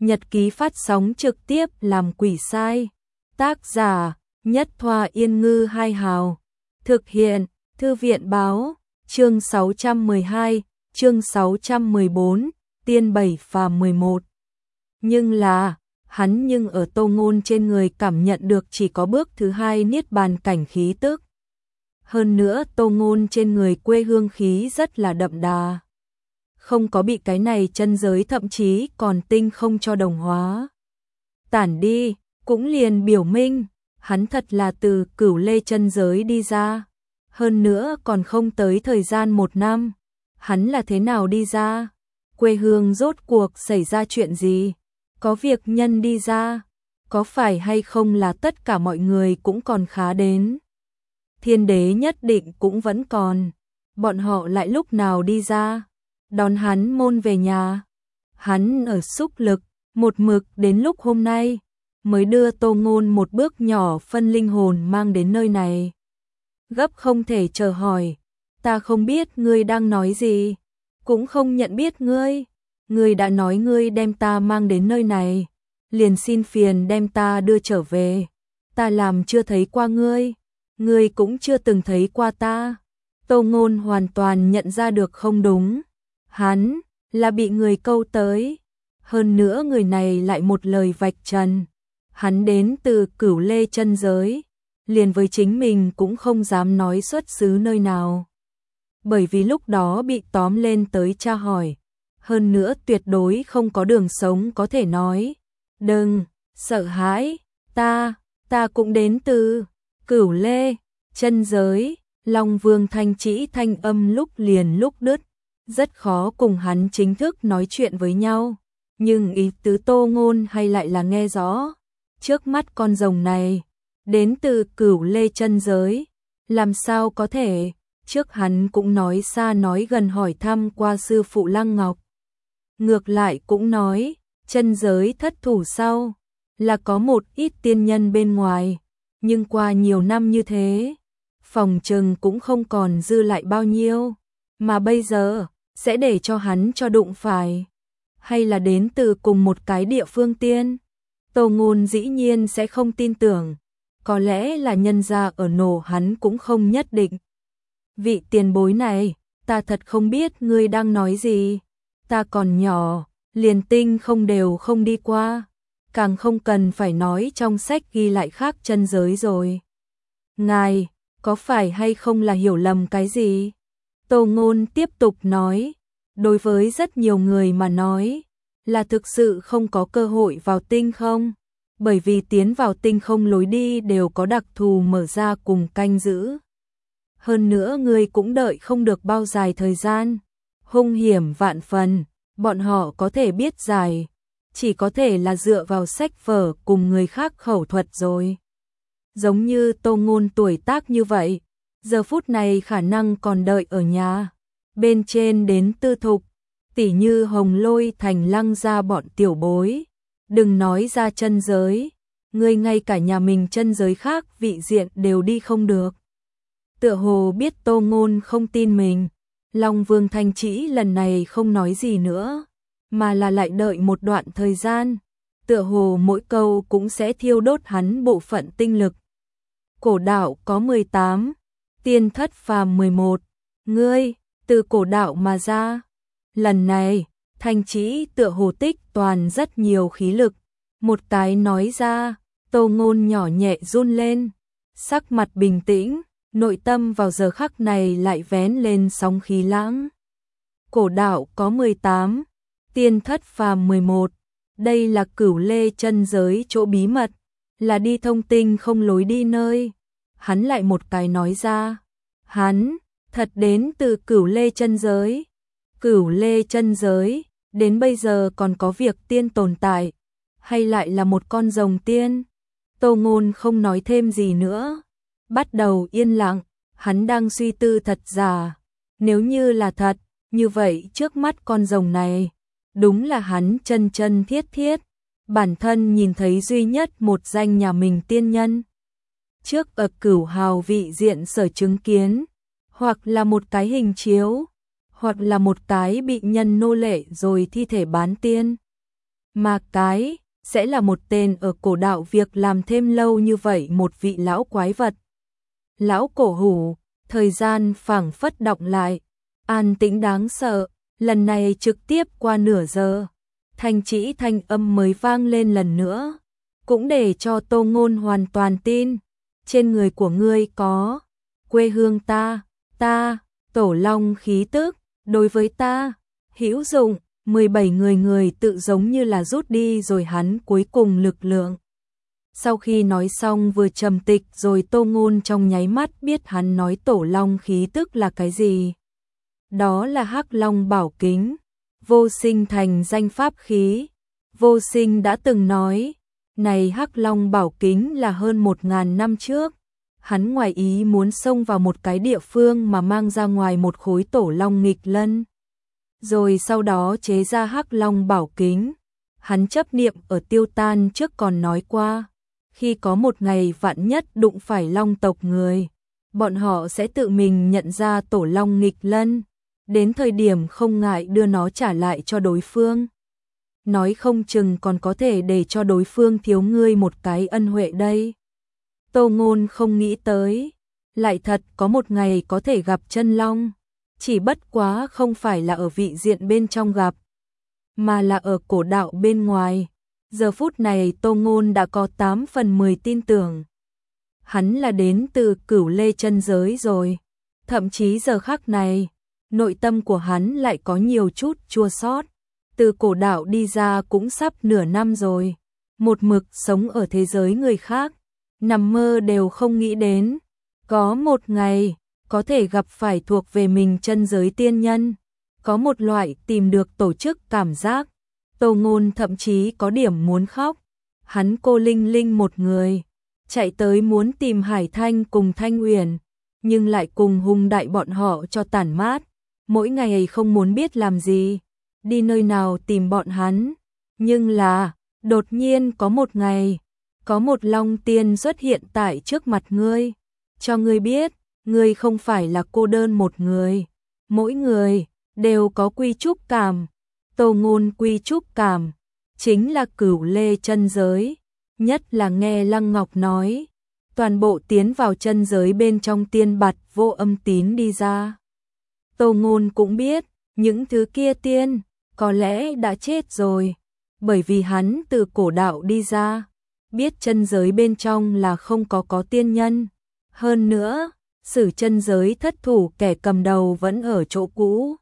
Nhật ký phát sóng trực tiếp làm quỷ sai. Tác giả Nhất Thoa Yên Ngư Hai Hào. Thực hiện Thư viện Báo. Chương 612, chương 614, Tiên 7 phà 11. Nhưng ở Tô Ngôn trên người cảm nhận được chỉ có bước thứ hai niết bàn cảnh khí tức. Hơn nữa Tô Ngôn trên người quê hương khí rất là đậm đà. Không có bị cái này chân giới thậm chí còn tinh không cho đồng hóa. Tản đi, cũng liền biểu minh, hắn thật là từ Cửu Lê chân giới đi ra. Hơn nữa còn không tới thời gian 1 năm. Hắn là thế nào đi ra? Quê hương rốt cuộc xảy ra chuyện gì? Có việc nhân đi ra? Có phải hay không là tất cả mọi người cũng còn khá đến? Thiên đế nhất định cũng vẫn còn. Bọn họ lại lúc nào đi ra? Đón hắn môn về nhà. Hắn ở xúc lực, một mực đến lúc hôm nay, mới đưa Tô Ngôn một bước nhỏ phân linh hồn mang đến nơi này. Gấp không thể chờ hỏi, ta không biết ngươi đang nói gì, cũng không nhận biết ngươi. Ngươi đã nói ngươi đem ta mang đến nơi này, liền xin phiền đem ta đưa trở về. Ta làm chưa thấy qua ngươi, ngươi cũng chưa từng thấy qua ta. Tô Ngôn hoàn toàn nhận ra được không đúng. Hắn là bị người câu tới, hơn nữa người này lại một lời vạch trần. Hắn đến từ Cửu Lê chân giới, liền với chính mình cũng không dám nói xuất xứ nơi nào. Bởi vì lúc đó bị tóm lên tới tra hỏi, hơn nữa tuyệt đối không có đường sống có thể nói. Đừng sợ hãi, ta cũng đến từ Cửu Lê chân giới. Long Vương Thanh Trĩ thanh âm lúc liền lúc đứt, rất khó cùng hắn chính thức nói chuyện với nhau, nhưng ý tứ Tô Ngôn hay lại là nghe rõ. Trước mắt con rồng này đến từ Cửu Lê chân giới, làm sao có thể? Trước hắn cũng nói xa nói gần hỏi thăm qua sư phụ Lăng Ngọc. Ngược lại cũng nói, chân giới thất thủ sau là có một ít tiên nhân bên ngoài, nhưng qua nhiều năm như thế, phòng trừng cũng không còn dư lại bao nhiêu, mà bây giờ sẽ để cho hắn cho đụng phải, hay là đến từ cùng một cái địa phương tiên. Tô Ngôn dĩ nhiên sẽ không tin tưởng, có lẽ là nhân ra ở nổ hắn cũng không nhất định. Vị tiền bối này, ta thật không biết ngươi đang nói gì, ta còn nhỏ, liền tinh không đều không đi qua, càng không cần phải nói trong sách ghi lại khác chân giới rồi. Ngài, có phải hay không là hiểu lầm cái gì? Tô Ngôn tiếp tục nói, đối với rất nhiều người mà nói, là thực sự không có cơ hội vào tinh không, bởi vì tiến vào tinh không lối đi đều có đặc thù mở ra cùng canh giữ. Hơn nữa người cũng đợi không được bao dài thời gian, hung hiểm vạn phần, bọn họ có thể biết giải, chỉ có thể là dựa vào sách vở cùng người khác khẩu thuật rồi. Giống như Tô Ngôn tuổi tác như vậy, giờ phút này khả năng còn đợi ở nhà, bên trên đến tư thục, tỉ như Hồng Lôi Thành Lăng ra bọn tiểu bối, đừng nói ra chân giới, người ngay cả nhà mình chân giới khác vị diện đều đi không được. Tựa hồ biết Tô Ngôn không tin mình, Long Vương Thanh Trĩ lần này không nói gì nữa, mà là lại đợi một đoạn thời gian, tựa hồ mỗi câu cũng sẽ thiêu đốt hắn bộ phận tinh lực. Cổ đạo có 18, tiên thất phàm 11, ngươi từ cổ đạo mà ra. Lần này, Thanh Trĩ tựa hồ tích toàn rất nhiều khí lực, một cái nói ra, Tô Ngôn nhỏ nhẹ run lên, sắc mặt bình tĩnh, nội tâm vào giờ khắc này lại vén lên sóng khí lãng. Cổ đạo có 18, tiên thất phàm 11, đây là Cửu Lê chân giới chỗ bí mật, là đi thông tinh không lối đi nơi. Hắn lại một cái nói ra, hắn thật đến từ Cửu Lê chân giới. Cửu Lê chân giới, đến bây giờ còn có việc tiên tồn tại, hay lại là một con rồng tiên? Tô Ngôn không nói thêm gì nữa, bắt đầu yên lặng, hắn đang suy tư thật giả. Nếu như là thật, như vậy trước mắt con rồng này, đúng là hắn chân chân thiết thiết, bản thân nhìn thấy duy nhất một danh nhà mình tiên nhân. Trước ở Cửu Hào vị diện sở chứng kiến, hoặc là một cái hình chiếu, hoặc là một cái bị nhân nô lệ rồi thi thể bán tiên. Mà cái sẽ là một tên ở cổ đạo việc làm thêm lâu như vậy một vị lão quái vật. Lão cổ hủ, thời gian phảng phất đọng lại, an tĩnh đáng sợ, lần này trực tiếp qua nửa giờ. Thanh chỉ thanh âm mới vang lên lần nữa, cũng để cho Tô Ngôn hoàn toàn tin. Trên người của ngươi có quê hương ta, tổ long khí tức, đối với ta, hữu dụng. 17 người tự giống như là rút đi rồi hắn cuối cùng lực lượng. Sau khi nói xong vừa trầm tịch rồi Tô Ngôn trong nháy mắt biết hắn nói tổ long khí tức là cái gì. Đó là Hắc Long Bảo Kính, Vô Sinh thành danh pháp khí. Vô Sinh đã từng nói, này Hắc Long Bảo Kính là hơn 1000 năm trước. Hắn ngoài ý muốn xông vào một cái địa phương mà mang ra ngoài một khối tổ long nghịch lân. Rồi sau đó chế ra Hắc Long Bảo Kính. Hắn chấp niệm ở Tiêu Tan trước còn nói qua, khi có một ngày vạn nhất đụng phải long tộc người, bọn họ sẽ tự mình nhận ra tổ long nghịch lân, đến thời điểm không ngại đưa nó trả lại cho đối phương. Nói không chừng còn có thể để cho đối phương thiếu ngươi một cái ân huệ đây. Tô Ngôn không nghĩ tới, lại thật có một ngày có thể gặp chân long, chỉ bất quá không phải là ở vị diện bên trong gặp, mà là ở cổ đạo bên ngoài. Giờ phút này Tô Ngôn đã có 8 phần 10 tin tưởng. Hắn là đến từ Cửu Lê chân giới rồi. Thậm chí giờ khắc này, nội tâm của hắn lại có nhiều chút chua xót. Từ cổ đạo đi ra cũng sắp nửa năm rồi. Một mực sống ở thế giới người khác, nằm mơ đều không nghĩ đến. Có một ngày, có thể gặp phải thuộc về mình chân giới tiên nhân. Có một loại tìm được tổ chức cảm giác. Tô Ngôn thậm chí có điểm muốn khóc. Hắn cô Linh Linh một người, chạy tới muốn tìm Hải Thanh cùng Thanh Uyển, nhưng lại cùng Hùng Đại bọn họ cho tản mát. Mỗi ngày không muốn biết làm gì, đi nơi nào tìm bọn hắn. Nhưng là, đột nhiên có một ngày, có một long tiên xuất hiện tại trước mặt ngươi. Cho ngươi biết, ngươi không phải là cô đơn một người. Mỗi người đều có quy trúc cảm. Tô Ngôn quy trúc cảm chính là Cửu Lê chân giới, nhất là nghe Lăng Ngọc nói, toàn bộ tiến vào chân giới bên trong tiên bạt vô âm tín đi ra. Tô Ngôn cũng biết, những thứ kia tiên có lẽ đã chết rồi, bởi vì hắn từ cổ đạo đi ra, biết chân giới bên trong là không có tiên nhân. Hơn nữa, Sử chân giới thất thủ kẻ cầm đầu vẫn ở chỗ cũ.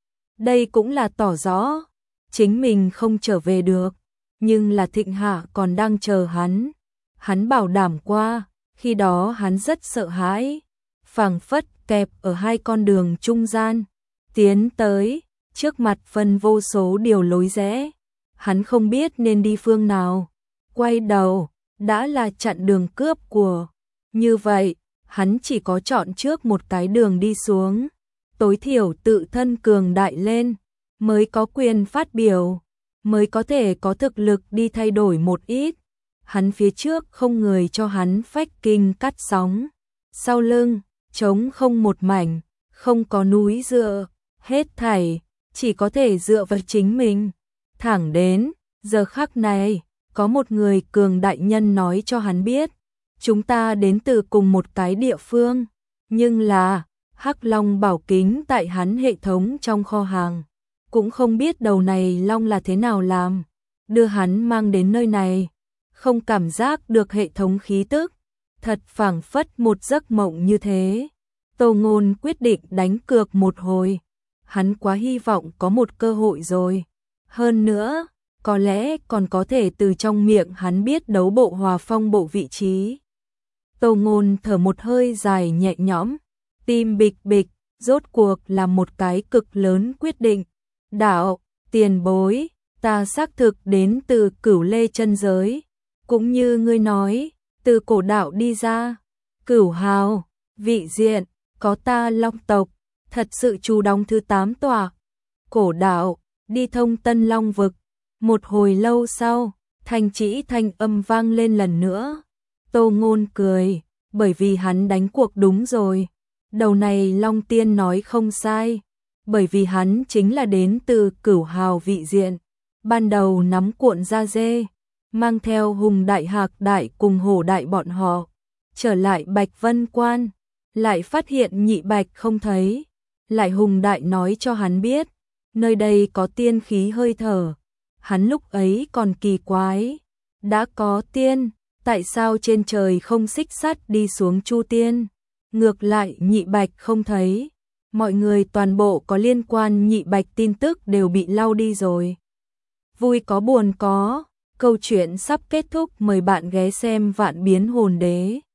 Đây cũng là tỏ rõ, chính mình không trở về được, nhưng là Thịnh Hạ còn đang chờ hắn. Hắn bảo đảm qua, khi đó hắn rất sợ hãi, phảng phất kẹp ở hai con đường trung gian, tiến tới, trước mặt phân vô số điều lối rẽ. Hắn không biết nên đi phương nào, quay đầu, đã là chặn đường cướp của. Như vậy, hắn chỉ có chọn trước một cái đường đi xuống, tối thiểu tự thân cường đại lên, mới có quyền phát biểu, mới có thể có thực lực đi thay đổi một ít. Hắn phía trước không người cho hắn phách kinh cắt sóng, sau lưng, trống không một mảnh, không có núi dựa, hết thảy, chỉ có thể dựa vào chính mình. Thẳng đến, giờ khắc này, có một người cường đại nhân nói cho hắn biết, chúng ta đến từ cùng một cái địa phương, nhưng là, Hắc Long Bảo Kính tại hắn hệ thống trong kho hàng. Cũng không biết đầu này long là thế nào làm, đưa hắn mang đến nơi này, không cảm giác được hệ thống khí tức, thật phảng phất một giấc mộng như thế. Tô Ngôn quyết định đánh cược một hồi, hắn quá hy vọng có một cơ hội rồi. Hơn nữa, có lẽ còn có thể từ trong miệng hắn biết đấu bộ Hòa Phong bộ vị trí. Tô Ngôn thở một hơi dài nhẹ nhõm, tim bịch bịch, rốt cuộc là một cái cực lớn quyết định. Đạo, tiền bối, ta xác thực đến từ Cửu Lê chân giới, cũng như ngươi nói, từ cổ đạo đi ra, Cửu Hào, vị diện, có ta Long tộc, thật sự chú đóng thứ 8 tòa. Cổ đạo, đi thông Tân Long vực. Một hồi lâu sau, thanh chỉ thanh âm vang lên lần nữa. Tô Ngôn cười, bởi vì hắn đánh cuộc đúng rồi. Đầu này Long Tiên nói không sai, bởi vì hắn chính là đến từ Cửu Hào vị diện. ban đầu nắm cuộn da dê, mang theo Hùng Đại Hạc Đại cùng Hổ Đại bọn họ, trở lại Bạch Vân Quan, lại phát hiện Nhị Bạch không thấy, lại Hùng Đại nói cho hắn biết, nơi đây có tiên khí hơi thở, hắn lúc ấy còn kỳ quái, đã có tiên, tại sao trên trời không xích sắt đi xuống chu tiên, ngược lại Nhị Bạch không thấy, mọi người toàn bộ có liên quan Nhị Bạch tin tức đều bị lau đi rồi. Vui có buồn có, câu chuyện sắp kết thúc, mời bạn ghé xem Vạn Biến Hồn Đế.